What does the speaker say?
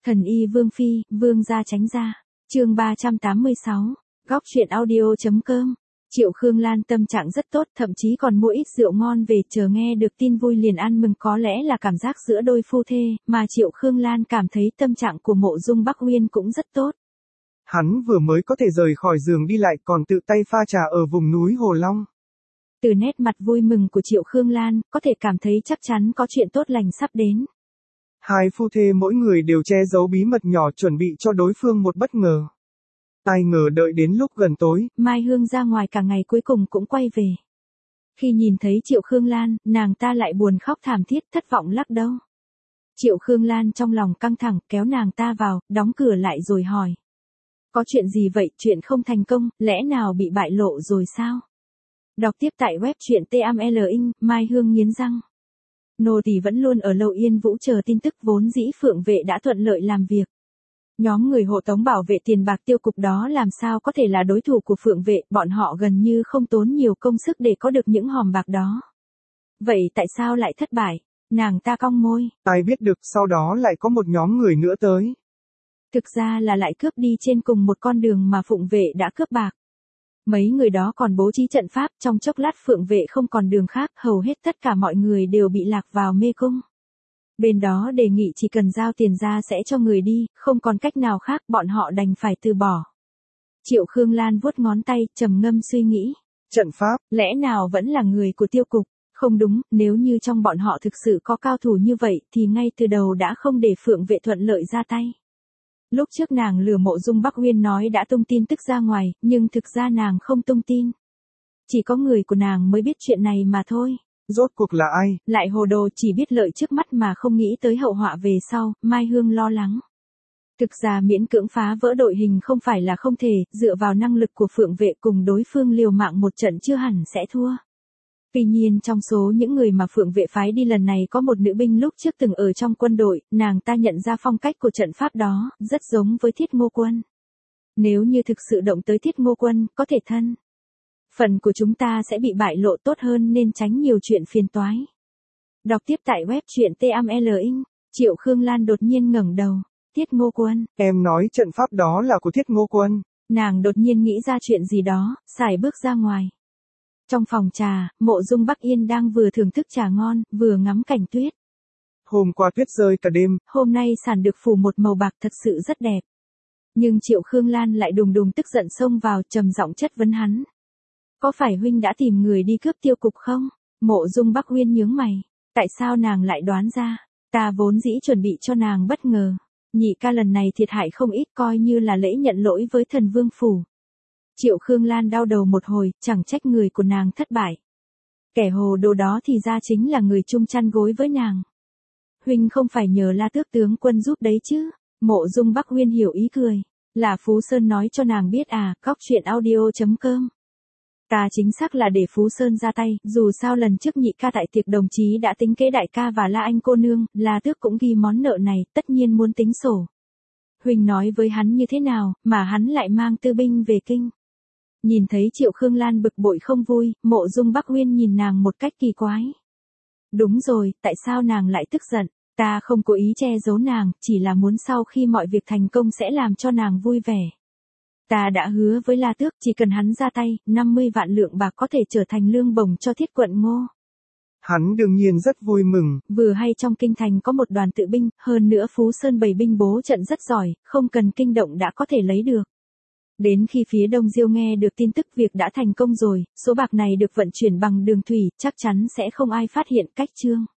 Thần y Vương Phi, Vương gia tránh ra. Chương 386. Góc truyện audio.com. Triệu Khương Lan tâm trạng rất tốt, thậm chí còn mua ít rượu ngon về, chờ nghe được tin vui liền ăn mừng, có lẽ là cảm giác giữa đôi phu thê, mà Triệu Khương Lan cảm thấy tâm trạng của Mộ Dung Bắc Uyên cũng rất tốt. Hắn vừa mới có thể rời khỏi giường đi lại còn tự tay pha trà ở vùng núi Hồ Long. Từ nét mặt vui mừng của Triệu Khương Lan, có thể cảm thấy chắc chắn có chuyện tốt lành sắp đến. Hai phu thê mỗi người đều che giấu bí mật nhỏ chuẩn bị cho đối phương một bất ngờ. Ai ngờ đợi đến lúc gần tối, Mai Hương ra ngoài cả ngày cuối cùng cũng quay về. Khi nhìn thấy Triệu Khương Lan, nàng ta lại buồn khóc thảm thiết, thất vọng lắc đầu. Triệu Khương Lan trong lòng căng thẳng, kéo nàng ta vào, đóng cửa lại rồi hỏi. Có chuyện gì vậy, chuyện không thành công, lẽ nào bị bại lộ rồi sao? Đọc tiếp tại web truyện TML Inc, Mai Hương nghiến răng. Nô tỳ vẫn luôn ở Lâu Yên Vũ chờ tin tức, vốn dĩ Phượng Vệ đã thuận lợi làm việc. Nhóm người hộ tống bảo vệ tiền bạc tiêu cục đó làm sao có thể là đối thủ của Phượng Vệ, bọn họ gần như không tốn nhiều công sức để có được những hòm bạc đó. Vậy tại sao lại thất bại? Nàng ta cong môi. ai biết được sau đó lại có một nhóm người nữa tới. Thực ra là lại cướp đi trên cùng một con đường mà Phượng Vệ đã cướp bạc. Mấy người đó còn bố trí trận pháp, trong chốc lát Phượng Vệ không còn đường khác, hầu hết tất cả mọi người đều bị lạc vào mê cung. Bên đó đề nghị chỉ cần giao tiền ra sẽ cho người đi, không còn cách nào khác, bọn họ đành phải từ bỏ. Triệu Khương Lan vuốt ngón tay, trầm ngâm suy nghĩ. Trận pháp, lẽ nào vẫn là người của tiêu cục? Không đúng, nếu như trong bọn họ thực sự có cao thủ như vậy thì ngay từ đầu đã không để Phượng Vệ thuận lợi ra tay. Lúc trước nàng lừa Mộ Dung Bắc Uyên nói đã tung tin tức ra ngoài, nhưng thực ra nàng không tung tin. Chỉ có người của nàng mới biết chuyện này mà thôi. Rốt cuộc là ai? Lại hồ đồ, chỉ biết lợi trước mắt mà không nghĩ tới hậu họa về sau, Mai Hương lo lắng. Thực ra miễn cưỡng phá vỡ đội hình không phải là không thể, dựa vào năng lực của Phượng Vệ cùng đối phương liều mạng một trận chưa hẳn sẽ thua. Tuy nhiên trong số những người mà Phượng Vệ phái đi lần này có một nữ binh lúc trước từng ở trong quân đội, nàng ta nhận ra phong cách của trận pháp đó, rất giống với Thiết Ngô Quân. Nếu như thực sự động tới Thiết Ngô Quân, có thể thân phận của chúng ta sẽ bị bại lộ, tốt hơn nên tránh nhiều chuyện phiền toái. Đọc tiếp tại web truyện TML Inc, Triệu Khương Lan đột nhiên ngẩng đầu. Thiết Ngô Quân. Em nói trận pháp đó là của Thiết Ngô Quân. Nàng đột nhiên nghĩ ra chuyện gì đó, xài bước ra ngoài. Trong phòng trà, Mộ Dung Bắc Yên đang vừa thưởng thức trà ngon, vừa ngắm cảnh tuyết. Hôm qua tuyết rơi cả đêm. Hôm nay sàn được phủ một màu bạc thật sự rất đẹp. Nhưng Triệu Khương Lan lại đùng đùng tức giận xông vào, trầm giọng chất vấn hắn. Có phải huynh đã tìm người đi cướp tiêu cục không? Mộ Dung Bắc Uyên nhướng mày. Tại sao nàng lại đoán ra? Ta vốn dĩ chuẩn bị cho nàng bất ngờ. Nhị ca lần này thiệt hại không ít, coi như là lễ nhận lỗi với Thần Vương phủ. Triệu Khương Lan đau đầu một hồi, chẳng trách người của nàng thất bại. Kẻ hồ đồ đó thì ra chính là người chung chăn gối với nàng. Huynh không phải nhờ La Tước tướng quân giúp đấy chứ? Mộ Dung Bắc Uyên hiểu ý cười. Là Phú Sơn nói cho nàng biết à? Góc truyện audio.com. Ta chính xác là để Phú Sơn ra tay, dù sao lần trước nhị ca tại tiệc đồng chí đã tính kế đại ca và La Anh cô nương, La Tước cũng ghi món nợ này, tất nhiên muốn tính sổ. Huynh nói với hắn như thế nào, mà hắn lại mang tư binh về kinh? Nhìn thấy Triệu Khương Lan bực bội không vui, Mộ Dung Bắc Uyên nhìn nàng một cách kỳ quái. Đúng rồi, tại sao nàng lại tức giận? Ta không cố ý che giấu nàng, chỉ là muốn sau khi mọi việc thành công sẽ làm cho nàng vui vẻ. Ta đã hứa với La Tước, chỉ cần hắn ra tay, 50 vạn lượng bạc có thể trở thành lương bổng cho Thiết quận Ngô. Hắn đương nhiên rất vui mừng. Vừa hay trong kinh thành có một đoàn tự binh, hơn nữa Phú Sơn bày binh bố trận rất giỏi, không cần kinh động đã có thể lấy được. Đến khi phía Đông Diêu nghe được tin tức việc đã thành công rồi, số bạc này được vận chuyển bằng đường thủy, chắc chắn sẽ không ai phát hiện. Cách chương